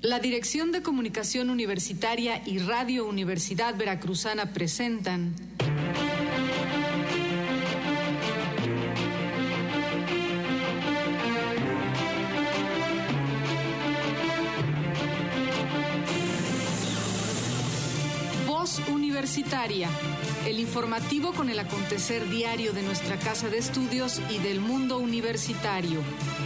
La Dirección de Comunicación Universitaria y Radio Universidad Veracruzana presentan Voz Universitaria, el informativo con el acontecer diario de nuestra casa de estudios y del mundo universitario.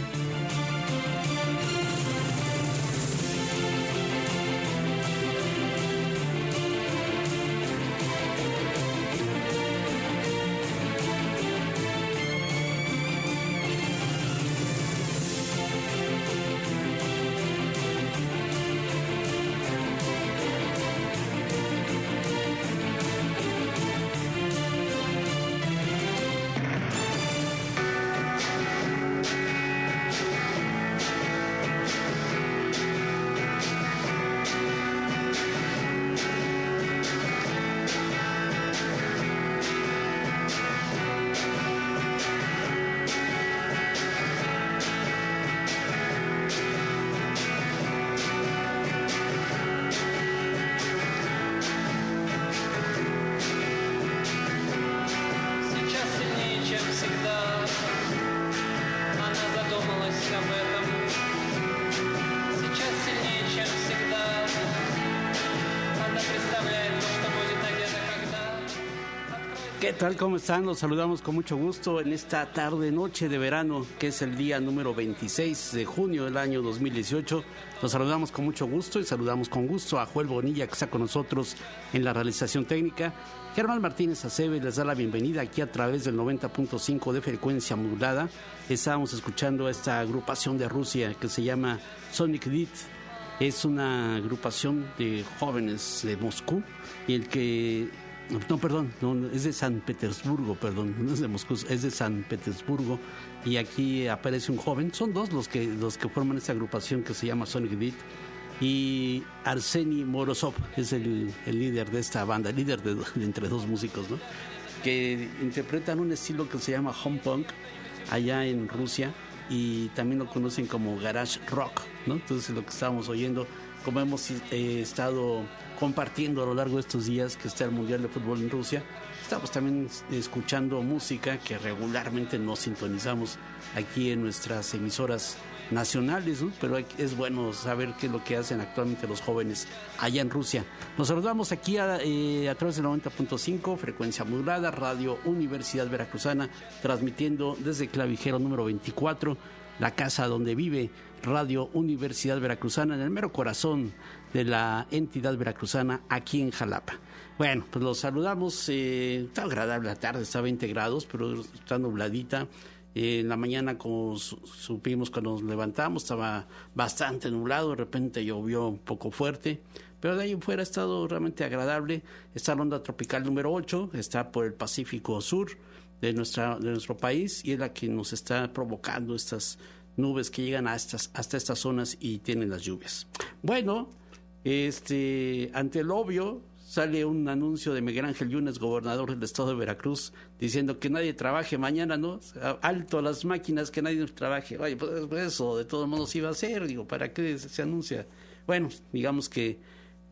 ¿Qué tal? ¿Cómo están? Los saludamos con mucho gusto en esta tarde-noche de verano, que es el día número 26 de junio del año 2018. Los saludamos con mucho gusto y saludamos con gusto a Joel Bonilla, que está con nosotros en la realización técnica. Germán Martínez Acebe les da la bienvenida aquí a través del 90.5 de frecuencia modulada. Estábamos escuchando a esta agrupación de Rusia que se llama Sonic Dit. Es una agrupación de jóvenes de Moscú y el que... No, es de San Petersburgo, no es de Moscú, es de San Petersburgo, y aquí aparece un joven, son dos los que forman esta agrupación que se llama Sonic Beat, y Arseny Morozov es el líder de esta banda, líder de entre dos músicos, ¿no? Que interpretan un estilo que se llama home punk allá en Rusia, y también lo conocen como garage rock, ¿no? Entonces lo que estábamos oyendo, como hemos estado compartiendo a lo largo de estos días que está el Mundial de Fútbol en Rusia, estamos también escuchando música que regularmente no sintonizamos aquí en nuestras emisoras nacionales, ¿no? Pero es bueno saber qué es lo que hacen actualmente los jóvenes allá en Rusia. Nos saludamos aquí a través del 90.5, frecuencia modulada, Radio Universidad Veracruzana, transmitiendo desde Clavijero número 24, la casa donde vive Radio Universidad Veracruzana, en el mero corazón de la entidad veracruzana, aquí en Jalapa. Bueno, pues los saludamos. Está agradable la tarde, está 20 grados, pero está nubladita. En la mañana, como supimos cuando nos levantamos, estaba bastante nublado, de repente llovió un poco fuerte, pero de ahí en fuera ha estado realmente agradable. Está la onda tropical número 8, está por el Pacífico Sur de nuestro país, y es la que nos está provocando estas nubes que llegan hasta estas zonas y tienen las lluvias. Bueno, ante el obvio, sale un anuncio de Miguel Ángel Yunes, gobernador del estado de Veracruz, diciendo que nadie trabaje mañana, ¿no? Alto a las máquinas, que nadie trabaje. Oye, pues eso de todos modos iba a ser, digo, ¿para qué se anuncia? Bueno, digamos que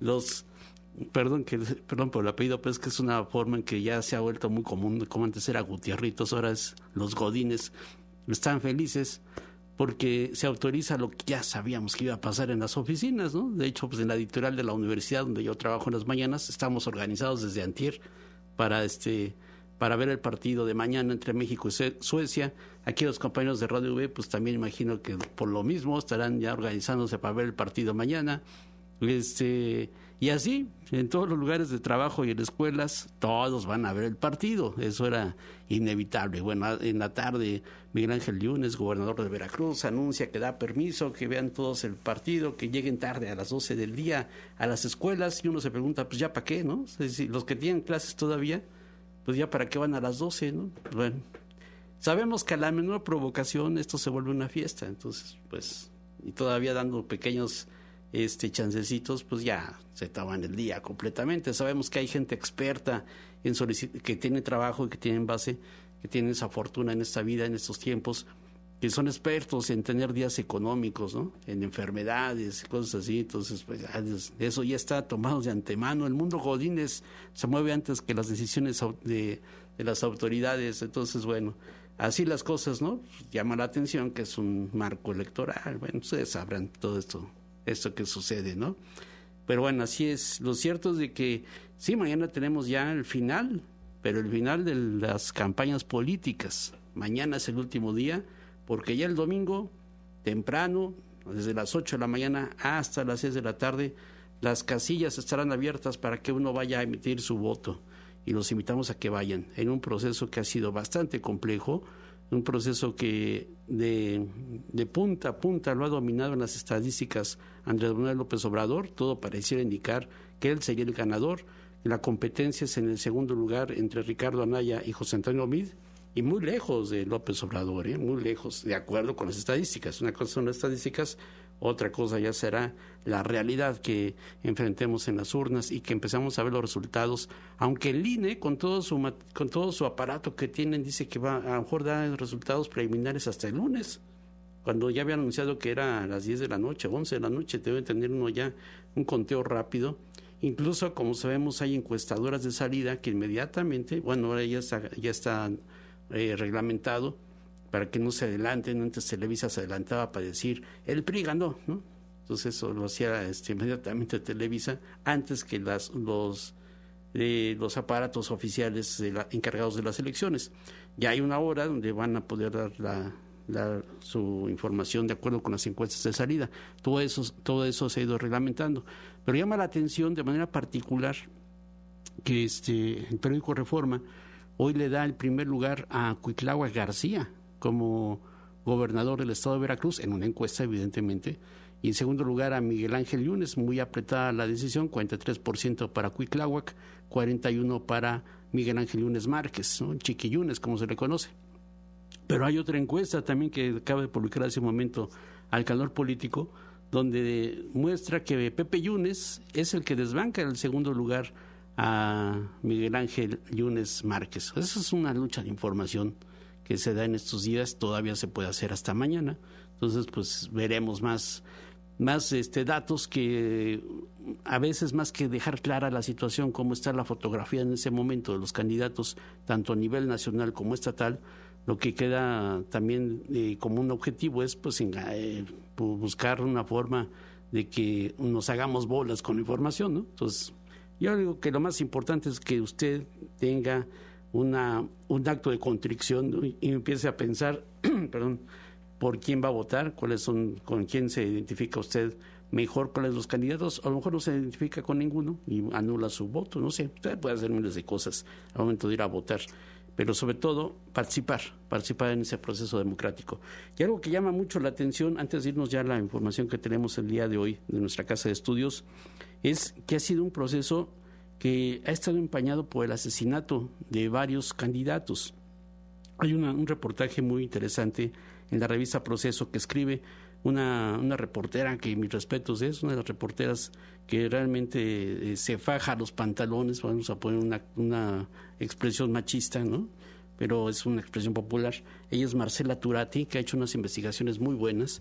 perdón por el apellido, pero es que es una forma en que ya se ha vuelto muy común, como antes era Gutierritos, ahora es los Godines, están felices porque se autoriza lo que ya sabíamos que iba a pasar en las oficinas, ¿no? De hecho, pues en la editorial de la universidad donde yo trabajo en las mañanas, estamos organizados desde antier para ver el partido de mañana entre México y Suecia. Aquí los compañeros de Radio V, pues también imagino que por lo mismo estarán ya organizándose para ver el partido mañana. Y así, en todos los lugares de trabajo y en escuelas, todos van a ver el partido. Eso era inevitable. Bueno, en la tarde, Miguel Ángel Yunes, gobernador de Veracruz, anuncia que da permiso, que vean todos el partido, que lleguen tarde a las 12 del día a las escuelas. Y uno se pregunta, pues ya para qué, ¿no? Es decir, los que tienen clases todavía, pues ya para qué van a las 12, ¿no? Bueno, sabemos que a la menor provocación esto se vuelve una fiesta. Entonces, pues, y todavía dando pequeños chancecitos, pues ya se toman el día completamente. Sabemos que hay gente experta que tiene trabajo y que tienen base, que tienen esa fortuna en esta vida, en estos tiempos, que son expertos en tener días económicos, ¿no? En enfermedades, cosas así. Entonces, pues eso ya está tomado de antemano. El mundo godínez se mueve antes que las decisiones de las autoridades. Entonces, bueno, así las cosas, ¿no? Llama la atención que es un marco electoral. Bueno, ustedes sabrán todo esto que sucede, ¿no? Pero bueno, así es. Lo cierto es de que sí, mañana tenemos ya el final, pero el final de las campañas políticas. Mañana es el último día, porque ya el domingo, temprano, desde las 8 de la mañana hasta las 6 de la tarde, las casillas estarán abiertas para que uno vaya a emitir su voto. Y los invitamos a que vayan en un proceso que ha sido bastante complejo, un proceso que de punta a punta lo ha dominado en las estadísticas Andrés Manuel López Obrador. Todo pareciera indicar que él sería el ganador. La competencia es en el segundo lugar entre Ricardo Anaya y José Antonio Meade, y muy lejos de López Obrador, muy lejos, de acuerdo con las estadísticas. Una cosa son las estadísticas, otra cosa ya será la realidad que enfrentemos en las urnas y que empezamos a ver los resultados, aunque el INE, con todo su aparato que tienen, dice que va a lo mejor dar resultados preliminares hasta el lunes, cuando ya había anunciado que era a las 10 de la noche, 11 de la noche, debe tener uno ya un conteo rápido. Incluso, como sabemos, hay encuestadoras de salida que inmediatamente, bueno, ahora ya está reglamentado para que no se adelanten. Antes Televisa se adelantaba para decir el PRI ganó, ¿no? Entonces eso lo hacía inmediatamente Televisa antes que los aparatos oficiales encargados de las elecciones. Ya hay una hora donde van a poder dar su información de acuerdo con las encuestas de salida. Todo eso se ha ido reglamentando, pero llama la atención de manera particular que el periódico Reforma hoy le da el primer lugar a Cuitláhuac García como gobernador del estado de Veracruz, en una encuesta evidentemente, y en segundo lugar a Miguel Ángel Yunes, muy apretada la decisión, 43% para Cuitláhuac, 41% para Miguel Ángel Yunes Márquez, ¿no? Chiqui Yunes, como se le conoce. Pero hay otra encuesta también que acaba de publicar hace un momento Al Calor Político, donde muestra que Pepe Yunes es el que desbanca el segundo lugar a Miguel Ángel Yunes Márquez. Esa es una lucha de información que se da en estos días, todavía se puede hacer hasta mañana. Entonces, pues veremos más datos que a veces, más que dejar clara la situación, cómo está la fotografía en ese momento de los candidatos, tanto a nivel nacional como estatal, lo que queda también como un objetivo es pues buscar una forma de que nos hagamos bolas con la información, ¿no? Entonces, yo digo que lo más importante es que usted tenga un acto de contrición, ¿no? Y empiece a pensar, por quién va a votar, con quién se identifica usted mejor, cuáles los candidatos. A lo mejor no se identifica con ninguno y anula su voto, no sé, usted puede hacer miles de cosas al momento de ir a votar, pero sobre todo participar en ese proceso democrático. Y algo que llama mucho la atención, antes de irnos ya a la información que tenemos el día de hoy de nuestra casa de estudios, es que ha sido un proceso que ha estado empañado por el asesinato de varios candidatos. Hay un reportaje muy interesante en la revista Proceso que escribe una reportera que mis respetos es una de las reporteras que realmente se faja los pantalones, vamos a poner una expresión machista, ¿no? Pero es una expresión popular. Ella es Marcela Turati, que ha hecho unas investigaciones muy buenas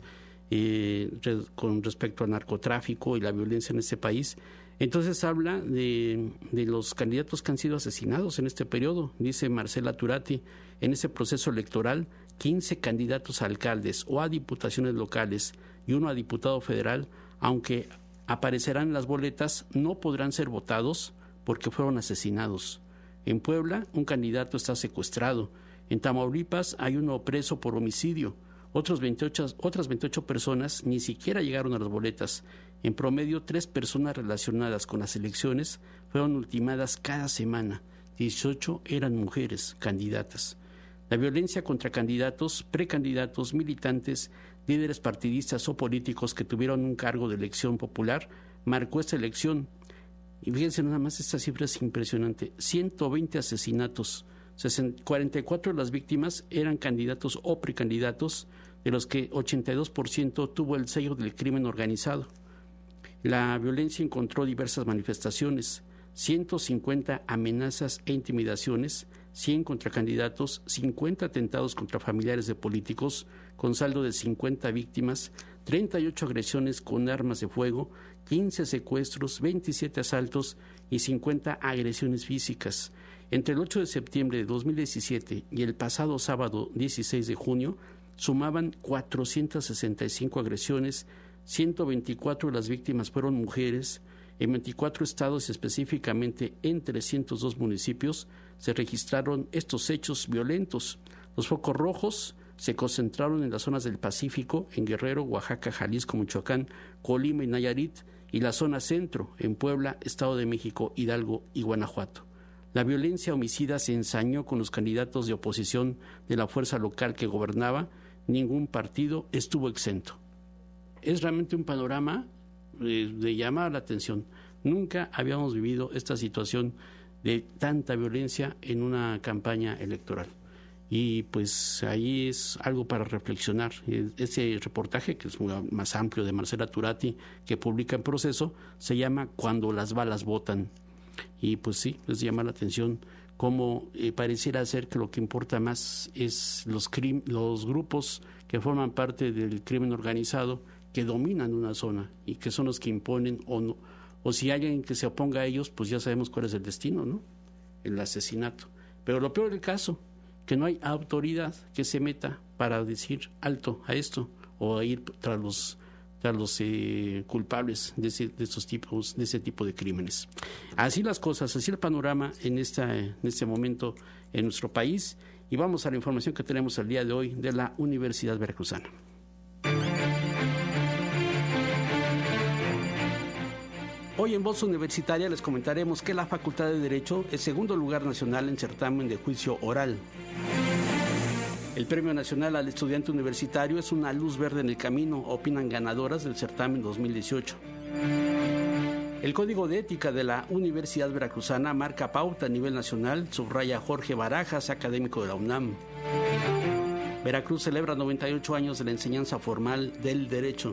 con respecto al narcotráfico y la violencia en este país. Entonces habla de los candidatos que han sido asesinados en este periodo. Dice Marcela Turati, en ese proceso electoral, 15 candidatos a alcaldes o a diputaciones locales y uno a diputado federal, aunque aparecerán en las boletas, no podrán ser votados porque fueron asesinados. En Puebla, un candidato está secuestrado. En Tamaulipas hay uno preso por homicidio. Otras 28 personas ni siquiera llegaron a las boletas. En promedio, 3 personas relacionadas con las elecciones fueron ultimadas cada semana. 18 eran mujeres candidatas. La violencia contra candidatos, precandidatos, militantes, líderes partidistas o políticos que tuvieron un cargo de elección popular marcó esta elección. Y fíjense nada más, esta cifra es impresionante. 120 asesinatos, 44 de las víctimas eran candidatos o precandidatos, de los que 82% tuvo el sello del crimen organizado. La violencia encontró diversas manifestaciones, 150 amenazas e intimidaciones, 100 contra candidatos, 50 atentados contra familiares de políticos, con saldo de 50 víctimas, 38 agresiones con armas de fuego, 15 secuestros, 27 asaltos y 50 agresiones físicas. Entre el 8 de septiembre de 2017 y el pasado sábado 16 de junio, sumaban 465 agresiones, 124 de las víctimas fueron mujeres. En 24 estados, específicamente en 302 municipios, se registraron estos hechos violentos. Los focos rojos se concentraron en las zonas del Pacífico, en Guerrero, Oaxaca, Jalisco, Michoacán, Colima y Nayarit, y la zona centro, en Puebla, Estado de México, Hidalgo y Guanajuato. La violencia homicida se ensañó con los candidatos de oposición de la fuerza local que gobernaba. Ningún partido estuvo exento. Es realmente un panorama de llamar la atención. Nunca habíamos vivido esta situación de tanta violencia en una campaña electoral. Y pues ahí es algo para reflexionar. Ese reportaje, que es más amplio, de Marcela Turati, que publica en Proceso, se llama Cuando las balas botan. Y pues sí, les llama la atención cómo pareciera ser que lo que importa más es los grupos que forman parte del crimen organizado, que dominan una zona y que son los que imponen o si hay alguien que se oponga a ellos, pues ya sabemos cuál es el destino, ¿no? El asesinato. Pero lo peor del caso, que no hay autoridad que se meta para decir alto a esto o a ir tras los culpables de ese tipo de crímenes. Así las cosas, así el panorama en este momento en nuestro país. Y vamos a la información que tenemos el día de hoy de la Universidad Veracruzana. Hoy en Voz Universitaria les comentaremos que la Facultad de Derecho es segundo lugar nacional en certamen de juicio oral. El Premio Nacional al Estudiante Universitario es una luz verde en el camino, opinan ganadoras del certamen 2018. El Código de Ética de la Universidad Veracruzana marca pauta a nivel nacional, subraya Jorge Barajas, académico de la UNAM. Veracruz celebra 98 años de la enseñanza formal del derecho.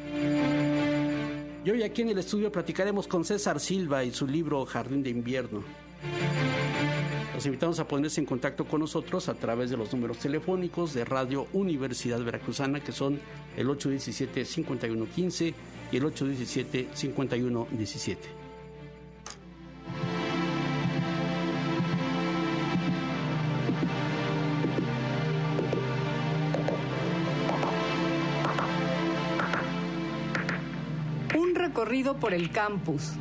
Y hoy aquí en el estudio platicaremos con César Silva y su libro Jardín de Invierno. Los invitamos a ponerse en contacto con nosotros a través de los números telefónicos de Radio Universidad Veracruzana, que son el 817-5115 y el 817-5117. Un recorrido por el campus.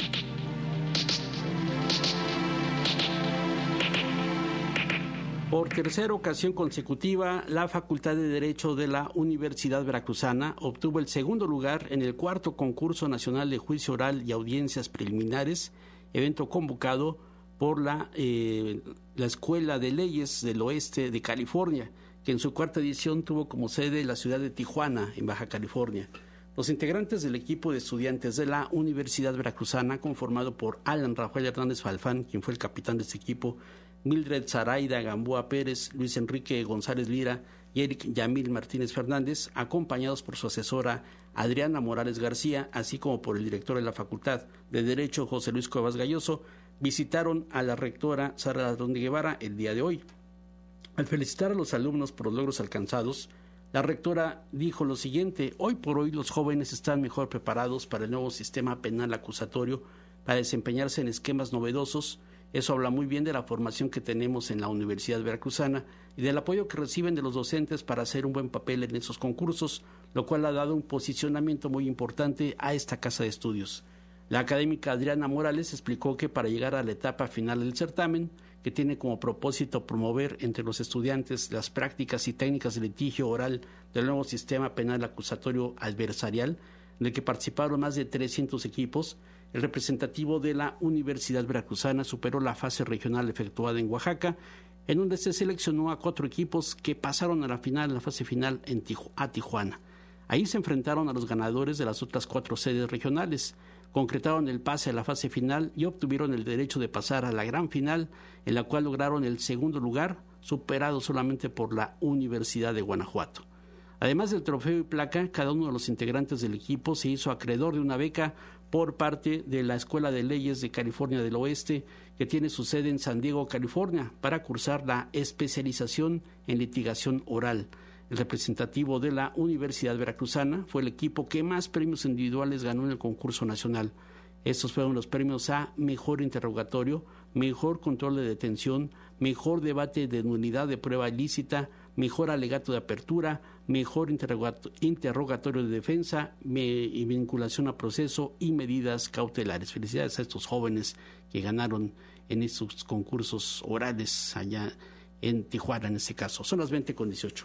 Por tercera ocasión consecutiva, la Facultad de Derecho de la Universidad Veracruzana obtuvo el segundo lugar en el cuarto concurso nacional de juicio oral y audiencias preliminares, evento convocado por la Escuela de Leyes del Oeste de California, que en su cuarta edición tuvo como sede la ciudad de Tijuana, en Baja California. Los integrantes del equipo de estudiantes de la Universidad Veracruzana, conformado por Alan Rafael Hernández Falfán, quien fue el capitán de este equipo, Mildred Zaraida Gamboa Pérez, Luis Enrique González Lira y Eric Yamil Martínez Fernández, acompañados por su asesora Adriana Morales García, así como por el director de la Facultad de Derecho, José Luis Cuevas Galloso, visitaron a la rectora Sara Ladrón de Guevara el día de hoy. Al felicitar a los alumnos por los logros alcanzados, la rectora dijo lo siguiente: hoy por hoy los jóvenes están mejor preparados para el nuevo sistema penal acusatorio para desempeñarse en esquemas novedosos. Eso habla muy bien de la formación que tenemos en la Universidad Veracruzana y del apoyo que reciben de los docentes para hacer un buen papel en esos concursos, lo cual ha dado un posicionamiento muy importante a esta casa de estudios. La académica Adriana Morales explicó que para llegar a la etapa final del certamen, que tiene como propósito promover entre los estudiantes las prácticas y técnicas de litigio oral del nuevo sistema penal acusatorio adversarial, en el que participaron más de 300 equipos, el representativo de la Universidad Veracruzana superó la fase regional efectuada en Oaxaca, en donde se seleccionó a 4 equipos que pasaron a la fase final a Tijuana. Ahí se enfrentaron a los ganadores de las otras 4 sedes regionales, concretaron el pase a la fase final y obtuvieron el derecho de pasar a la gran final, en la cual lograron el segundo lugar, superado solamente por la Universidad de Guanajuato. Además del trofeo y placa, cada uno de los integrantes del equipo se hizo acreedor de una beca por parte de la Escuela de Leyes de California del Oeste, que tiene su sede en San Diego, California, para cursar la especialización en litigación oral. El representativo de la Universidad Veracruzana fue el equipo que más premios individuales ganó en el concurso nacional. Estos fueron los premios a Mejor Interrogatorio, Mejor Control de Detención, Mejor Debate de Nulidad de Prueba Ilícita, Mejor Alegato de Apertura, Mejor Interrogatorio de Defensa y Vinculación a Proceso y Medidas Cautelares. Felicidades a estos jóvenes que ganaron en estos concursos orales allá en Tijuana, en este caso. Son las 20:18.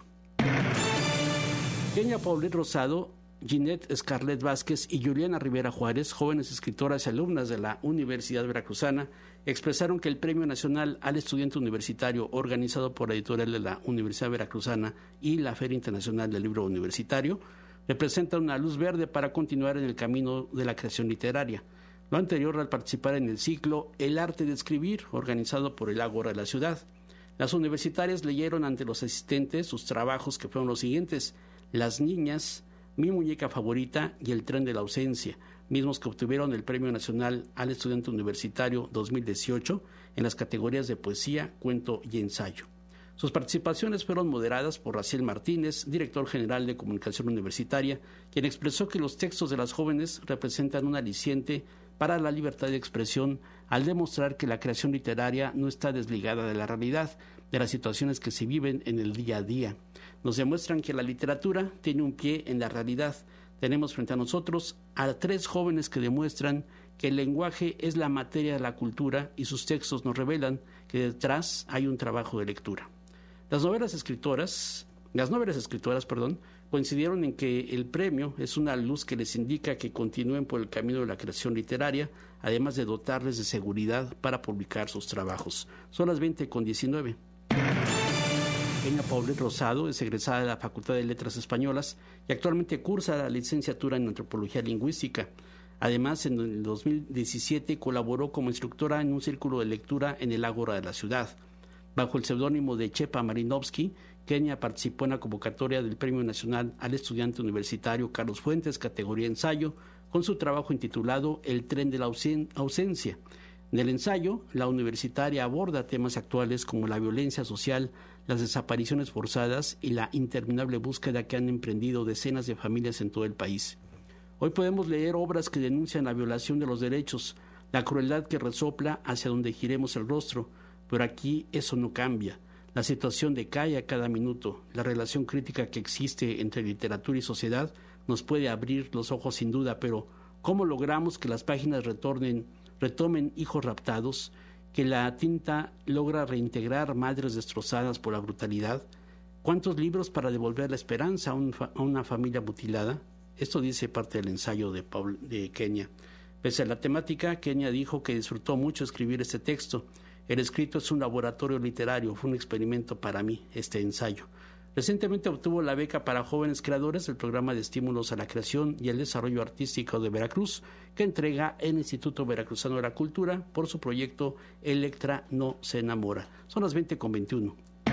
Kenia Paulette Rosado, Ginette Scarlett Vázquez y Juliana Rivera Juárez, jóvenes escritoras y alumnas de la Universidad Veracruzana, expresaron que el Premio Nacional al Estudiante Universitario, organizado por la editorial de la Universidad Veracruzana y la Feria Internacional del Libro Universitario, representa una luz verde para continuar en el camino de la creación literaria. Lo anterior al participar en el ciclo El Arte de Escribir, organizado por el Ágora de la ciudad. Las universitarias leyeron ante los asistentes sus trabajos, que fueron los siguientes: Las Niñas, Mi Muñeca Favorita y El Tren de la Ausencia, mismos que obtuvieron el Premio Nacional al Estudiante Universitario 2018 en las categorías de poesía, cuento y ensayo. Sus participaciones fueron moderadas por Raciel Martínez, director general de Comunicación Universitaria, quien expresó que los textos de las jóvenes representan un aliciente para la libertad de expresión al demostrar que la creación literaria no está desligada de la realidad, de las situaciones que se viven en el día a día. Nos demuestran que la literatura tiene un pie en la realidad. Tenemos frente a nosotros a 3 jóvenes que demuestran que el lenguaje es la materia de la cultura y sus textos nos revelan que detrás hay un trabajo de lectura. Las novelas escritoras, coincidieron en que el premio es una luz que les indica que continúen por el camino de la creación literaria, además de dotarles de seguridad para publicar sus trabajos. Son las 20:19. Kenia Paulette Rosado es egresada de la Facultad de Letras Españolas y actualmente cursa la licenciatura en Antropología Lingüística. Además, en el 2017 colaboró como instructora en un círculo de lectura en el Ágora de la ciudad. Bajo el seudónimo de Chepa Marinovsky, Kenia participó en la convocatoria del Premio Nacional al Estudiante Universitario Carlos Fuentes, categoría ensayo, con su trabajo intitulado El Tren de la Ausencia. En el ensayo, la universitaria aborda temas actuales como la violencia social, las desapariciones forzadas y la interminable búsqueda que han emprendido decenas de familias en todo el país. Hoy podemos leer obras que denuncian la violación de los derechos, la crueldad que resopla hacia donde giremos el rostro, pero aquí eso no cambia. La situación decae a cada minuto. La relación crítica que existe entre literatura y sociedad nos puede abrir los ojos sin duda, pero ¿cómo logramos que las páginas retomen hijos raptados, que la tinta logra reintegrar madres destrozadas por la brutalidad? ¿Cuántos libros para devolver la esperanza a una familia mutilada? Esto dice parte del ensayo de Kenia. Pese a la temática, Kenia dijo que disfrutó mucho escribir este texto. El escrito es un laboratorio literario, fue un experimento para mí, este ensayo. Recientemente obtuvo la beca para jóvenes creadores del Programa de Estímulos a la Creación y el Desarrollo Artístico de Veracruz, que entrega el Instituto Veracruzano de la Cultura por su proyecto Electra no se enamora. Son las 20:21.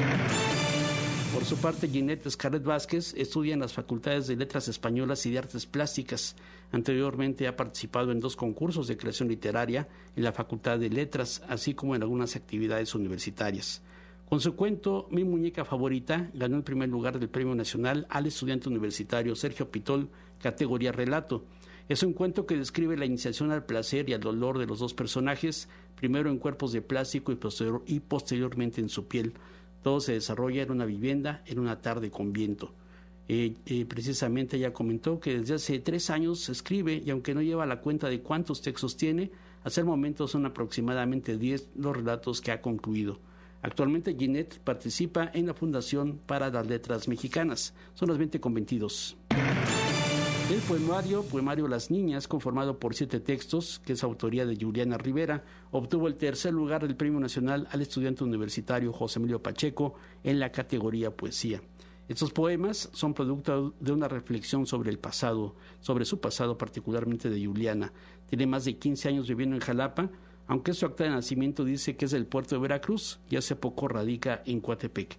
Por su parte, Ginette Scarlett Vázquez estudia en las Facultades de Letras Españolas y de Artes Plásticas. Anteriormente ha participado en 2 concursos de creación literaria en la Facultad de Letras, así como en algunas actividades universitarias. Con su cuento Mi Muñeca Favorita, ganó el primer lugar del Premio Nacional al Estudiante Universitario Sergio Pitol, categoría relato. Es un cuento que describe la iniciación al placer y al dolor de los 2 personajes, primero en cuerpos de plástico y posteriormente en su piel. Todo se desarrolla en una vivienda en una tarde con viento. Precisamente ella comentó que desde hace 3 años escribe y aunque no lleva la cuenta de cuántos textos tiene, hasta el momento son aproximadamente 10 los relatos que ha concluido. Actualmente Ginette participa en la Fundación para las Letras Mexicanas. Son las 20:22. El poemario Las Niñas, conformado por 7 textos, que es autoría de Juliana Rivera, obtuvo el tercer lugar del Premio Nacional al Estudiante Universitario José Emilio Pacheco en la categoría Poesía. Estos poemas son producto de una reflexión sobre el pasado, sobre su pasado particularmente de Juliana. Tiene más de 15 años viviendo en Jalapa, aunque su acta de nacimiento dice que es del puerto de Veracruz y hace poco radica en Coatepec.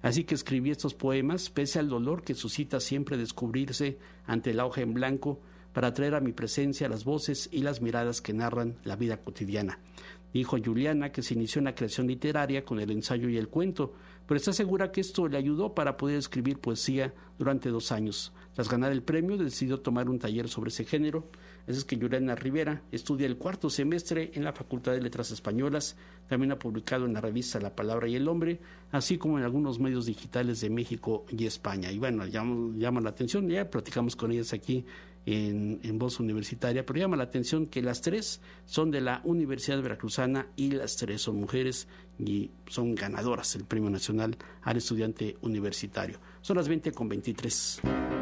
Así que escribí estos poemas, pese al dolor que suscita siempre descubrirse ante la hoja en blanco, para traer a mi presencia las voces y las miradas que narran la vida cotidiana. Dijo Juliana que se inició en la creación literaria con el ensayo y el cuento, pero está segura que esto le ayudó para poder escribir poesía durante 2 años. Tras ganar el premio, decidió tomar un taller sobre ese género. Así es que Juliana Rivera estudia el 4º semestre en la Facultad de Letras Españolas. También ha publicado en la revista La Palabra y el Hombre, así como en algunos medios digitales de México y España. Y bueno, llama la atención, ya platicamos con ellas aquí en Voz Universitaria, pero llama la atención que las 3 son de la Universidad Veracruzana y las 3 son mujeres y son ganadoras del Premio Nacional al Estudiante Universitario. Son las 20:23.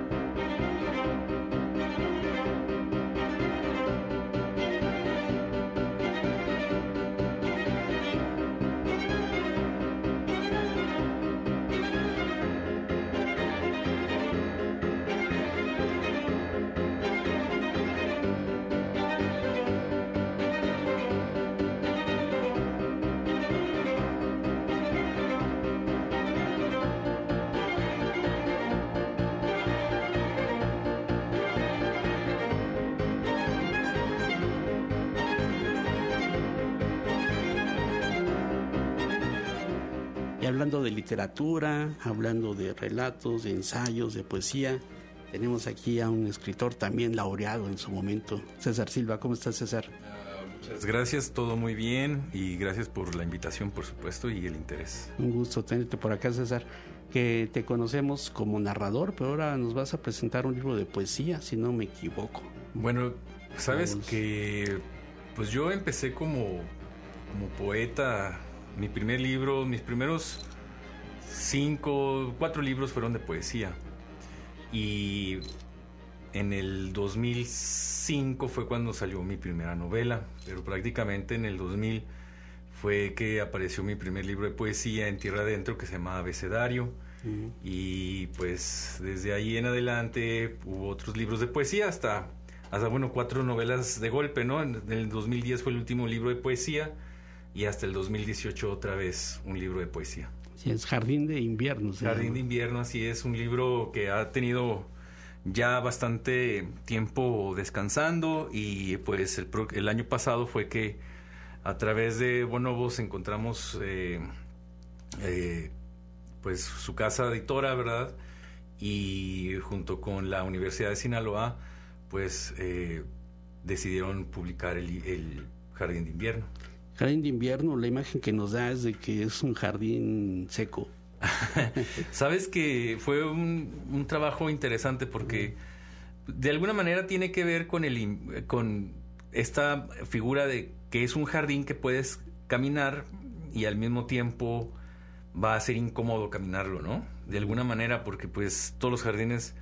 Y hablando de literatura, hablando de relatos, de ensayos, de poesía, tenemos aquí a un escritor también laureado en su momento, César Silva. ¿Cómo estás, César? Muchas gracias, todo muy bien, y gracias por la invitación, por supuesto, y el interés. Un gusto tenerte por acá, César, que te conocemos como narrador, pero ahora nos vas a presentar un libro de poesía, si no me equivoco. Bueno, sabes que pues yo empecé como poeta. Mi primer libro, mis primeros 4 libros fueron de poesía. Y en el 2005 fue cuando salió mi primera novela, pero prácticamente en el 2000 fue que apareció mi primer libro de poesía en Tierra Adentro, que se llama Abecedario. Y pues desde ahí en adelante hubo otros libros de poesía hasta 4 novelas de golpe, ¿no? En el 2010 fue el último libro de poesía. Y hasta el 2018 otra vez un libro de poesía. Sí, es Jardín de Invierno. Jardín de Invierno, así es, un libro que ha tenido ya bastante tiempo descansando, y pues el año pasado fue que a través de Bonobos encontramos pues su casa editora, ¿verdad? Y junto con la Universidad de Sinaloa pues decidieron publicar el Jardín de Invierno. Jardín de Invierno, la imagen que nos da es de que es un jardín seco. Sabes que fue un trabajo interesante porque de alguna manera tiene que ver con esta figura de que es un jardín que puedes caminar y al mismo tiempo va a ser incómodo caminarlo, ¿no? De alguna manera, porque pues todos los jardines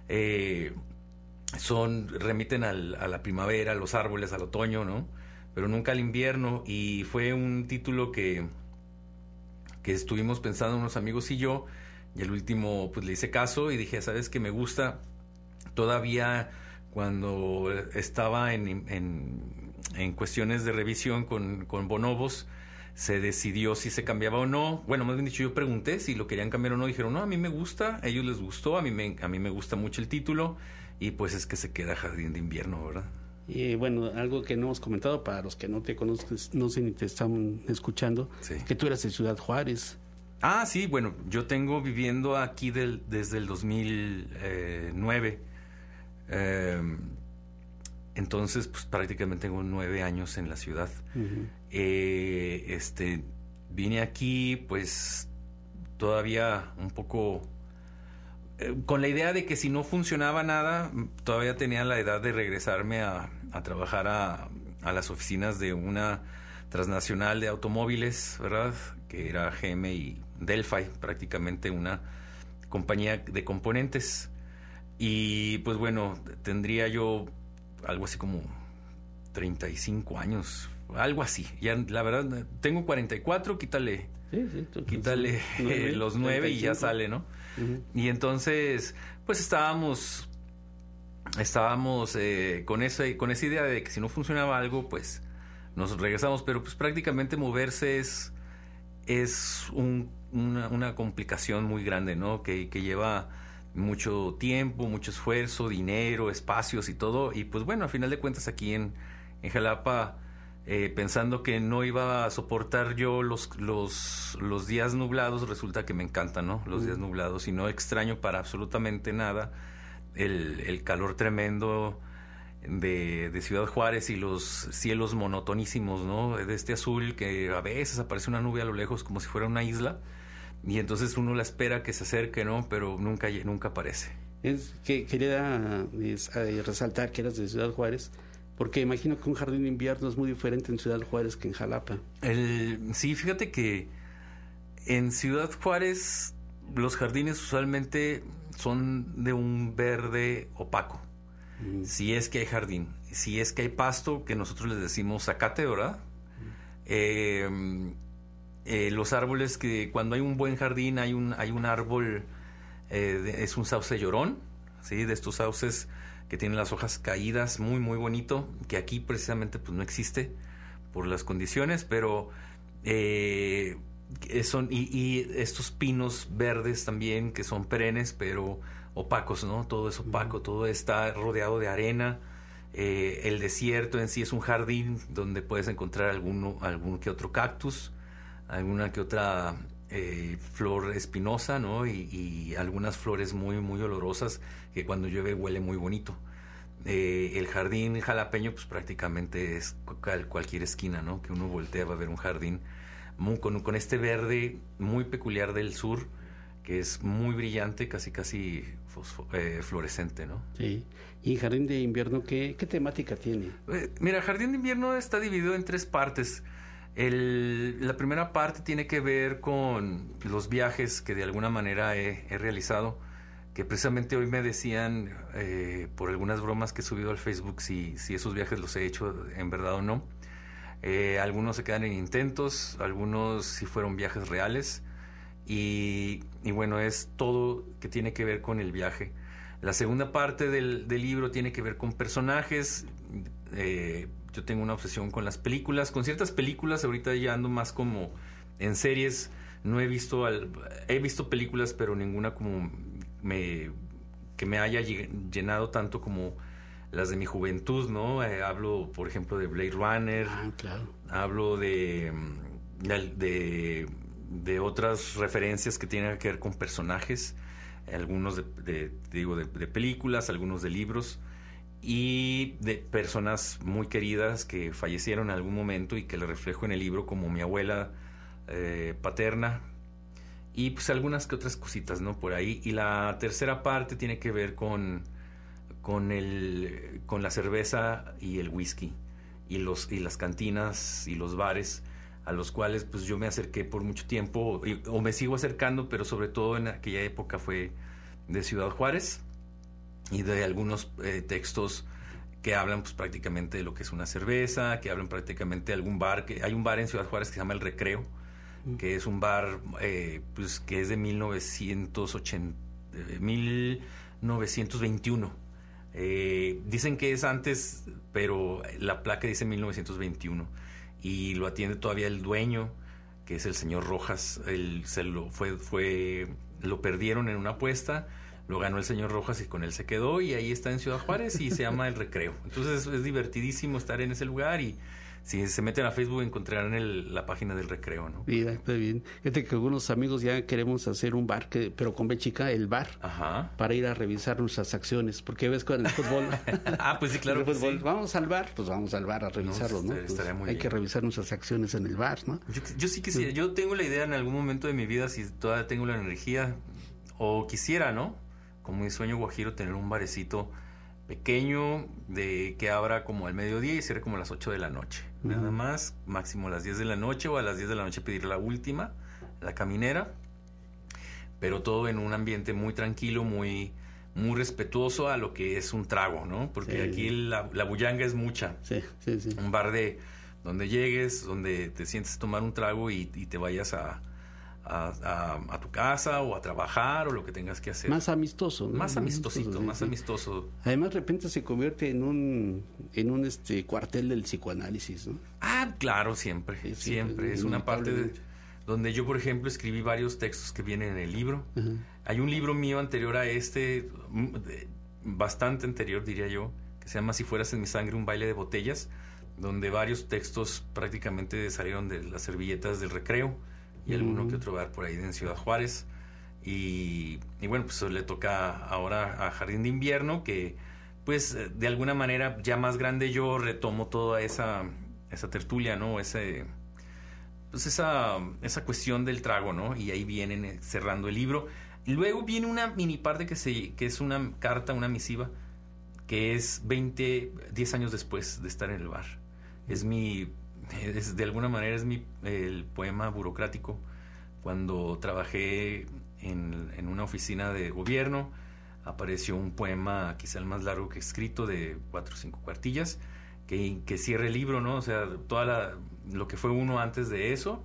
remiten a la primavera, a los árboles, al otoño, ¿no? Pero nunca al invierno, y fue un título que estuvimos pensando unos amigos y yo, y al último pues le hice caso y dije, ¿sabes qué? Me gusta. Todavía cuando estaba en cuestiones de revisión con Bonobos, se decidió si se cambiaba o no. Bueno, más bien dicho, yo pregunté si lo querían cambiar o no. Dijeron, no, a mí me gusta, a ellos les gustó, a mí me gusta mucho el título, y pues es que se queda Jardín de Invierno, ¿verdad? Y bueno, algo que no hemos comentado para los que no te conozcan, no sé ni te están escuchando, sí, que tú eras de Ciudad Juárez. Ah, sí, bueno, yo tengo viviendo aquí desde el 2009. Entonces, pues prácticamente tengo 9 años en la ciudad. Uh-huh. Vine aquí, pues todavía un poco con la idea de que si no funcionaba nada, todavía tenía la edad de regresarme a trabajar a las oficinas de una transnacional de automóviles, ¿verdad? Que era GM y Delphi, prácticamente una compañía de componentes. Y pues bueno, tendría yo algo así como 35 años, algo así. Ya, la verdad, tengo 44, quítale los 9 y ya sale, ¿no? Uh-huh. Y entonces, pues estábamos con esa idea de que si no funcionaba algo, pues nos regresamos, pero pues prácticamente moverse es una complicación muy grande, ¿no? Que lleva mucho tiempo, mucho esfuerzo, dinero, espacios y todo. Y pues bueno, al final de cuentas aquí en Jalapa, pensando que no iba a soportar yo los días nublados, resulta que me encantan, ¿no? Los días nublados, y no extraño para absolutamente nada el calor tremendo de Ciudad Juárez y los cielos monotonísimos, ¿no? De este azul que a veces aparece una nube a lo lejos como si fuera una isla, y entonces uno la espera que se acerque, ¿no? Pero nunca aparece. Es que quería resaltar que eras de Ciudad Juárez, porque imagino que un jardín de invierno es muy diferente en Ciudad Juárez que en Jalapa. Sí, fíjate que en Ciudad Juárez los jardines usualmente son de un verde opaco. Si es que hay jardín, si es que hay pasto, que nosotros les decimos zacate, ¿verdad? Los árboles, que cuando hay un buen jardín hay un árbol, es un sauce llorón, ¿sí? De estos sauces que tienen las hojas caídas, muy muy bonito, que aquí precisamente pues no existe por las condiciones, pero son y estos pinos verdes también, que son perennes pero opacos, ¿no? Todo es opaco, todo está rodeado de arena. El desierto en sí es un jardín donde puedes encontrar algún que otro cactus, alguna que otra flor espinosa, ¿no? Y algunas flores muy muy olorosas que cuando llueve huele muy bonito. El jardín jalapeño pues prácticamente es cualquier esquina, ¿no? Que uno voltea va a ver un jardín con este verde muy peculiar del sur, que es muy brillante, casi fluorescente, ¿no? Sí. ¿Y jardín de invierno qué temática tiene? Mira, jardín de invierno está dividido en 3 partes. La primera parte tiene que ver con los viajes que de alguna manera he realizado, que precisamente hoy me decían por algunas bromas que he subido al Facebook si esos viajes los he hecho en verdad o no. Algunos se quedan en intentos, algunos sí fueron viajes reales, y bueno, es todo que tiene que ver con el viaje. La segunda parte del libro tiene que ver con personajes. Yo tengo una obsesión con las películas, con ciertas películas. Ahorita ya ando más como en series. No he visto películas, pero ninguna como que me haya llenado tanto como las de mi juventud, ¿no? Hablo, por ejemplo, de Blade Runner. Claro. Hablo de otras referencias que tienen que ver con personajes, algunos de películas, algunos de libros, y de personas muy queridas que fallecieron en algún momento y que le reflejo en el libro, como mi abuela paterna, y pues algunas que otras cositas, ¿no? Por ahí. Y la tercera parte tiene que ver con la cerveza y el whisky, y las cantinas y los bares a los cuales pues yo me acerqué por mucho tiempo, o me sigo acercando, pero sobre todo en aquella época fue de Ciudad Juárez, y de algunos textos que hablan pues prácticamente de lo que es una cerveza, que hablan prácticamente de algún bar, que hay un bar en Ciudad Juárez que se llama El Recreo, que es un bar pues que es de 1921. Dicen que es antes, pero la placa dice 1921, y lo atiende todavía el dueño, que es el señor Rojas. Lo perdieron en una apuesta, lo ganó el señor Rojas y con él se quedó, y ahí está en Ciudad Juárez y se llama El Recreo. Entonces es divertidísimo estar en ese lugar, y si se meten a Facebook encontrarán la página del Recreo, ¿no? Mira, está bien. Fíjate que algunos amigos ya queremos hacer un bar, pero con B chica, el bar. Ajá. Para ir a revisar nuestras acciones, porque ves con el fútbol. Pues sí, claro. Sí. Vamos al bar, pues vamos al bar a revisarlo, ¿no? Pues hay que revisar nuestras acciones en el bar, ¿no? Yo sí quisiera, yo tengo la idea en algún momento de mi vida, si todavía tengo la energía, o quisiera, ¿no? Como mi sueño guajiro, tener un barecito pequeño que abra como al mediodía y cierre como a las 8 de la noche. Nada más, máximo a las 10 de la noche, o a las 10 de la noche pedir la última, la caminera, pero todo en un ambiente muy tranquilo, muy, muy respetuoso a lo que es un trago, ¿no? Porque aquí la bullanga es mucha. Sí. Un bar donde llegues, donde te sientes a tomar un trago y te vayas a tu casa o a trabajar o lo que tengas que hacer. Más amistoso, ¿no? Más amistosito, más amistoso. Además, de repente se convierte en un cuartel del psicoanálisis, ¿no? Claro, siempre. Es una parte donde yo, por ejemplo, escribí varios textos que vienen en el libro. Hay un libro mío anterior a este, bastante anterior, diría yo, que se llama Si fueras en mi sangre, un baile de botellas, donde varios textos prácticamente salieron de las servilletas del recreo y alguno que otro bar por ahí en Ciudad Juárez. Y bueno, pues le toca ahora a Jardín de Invierno, que pues de alguna manera ya más grande yo retomo toda esa tertulia, ¿no? Esa cuestión del trago, ¿no? Y ahí vienen cerrando el libro. Y luego viene una mini parte que es una carta, una misiva, que es 10 años después de estar en el bar. De alguna manera es el poema burocrático. Cuando trabajé en una oficina de gobierno, apareció un poema, quizá el más largo que he escrito, de 4 o 5 cuartillas, que cierra el libro, ¿no? O sea, lo que fue uno antes de eso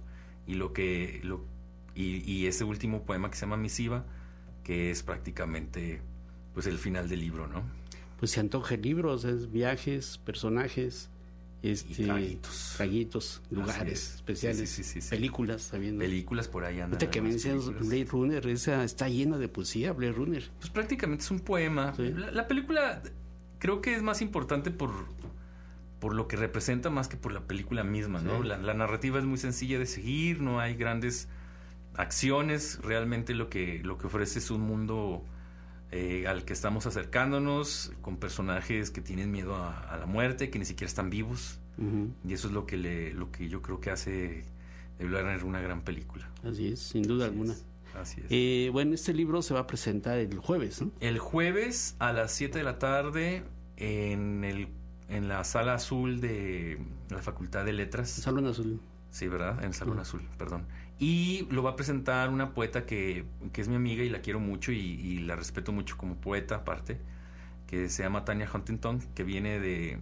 y ese último poema que se llama Misiva, que es prácticamente pues el final del libro, ¿no? Pues se antoja el libro, o sea, es viajes, personajes, y traguitos, lugares especiales, sí. Películas también, ¿no? Películas por ahí andan. Que mencionas Blade Runner, esa está llena de poesía, Blade Runner. Pues prácticamente es un poema. Sí. La película creo que es más importante por lo que representa más que por la película misma, ¿no? Sí. La narrativa es muy sencilla de seguir, no hay grandes acciones, realmente lo que ofrece es un mundo al que estamos acercándonos, con personajes que tienen miedo a la muerte, que ni siquiera están vivos, y eso es lo que yo creo que hace de Blade Runner una gran película. Así es, sin duda alguna. Así es. Bueno, este libro se va a presentar el jueves, ¿no? El jueves a las 7 de la tarde en la Sala Azul de la Facultad de Letras. Salón Azul. Sí, ¿verdad? En el Salón Azul, perdón. Y lo va a presentar una poeta que es mi amiga y la quiero mucho y la respeto mucho como poeta aparte, que se llama Tanya Huntington, que viene del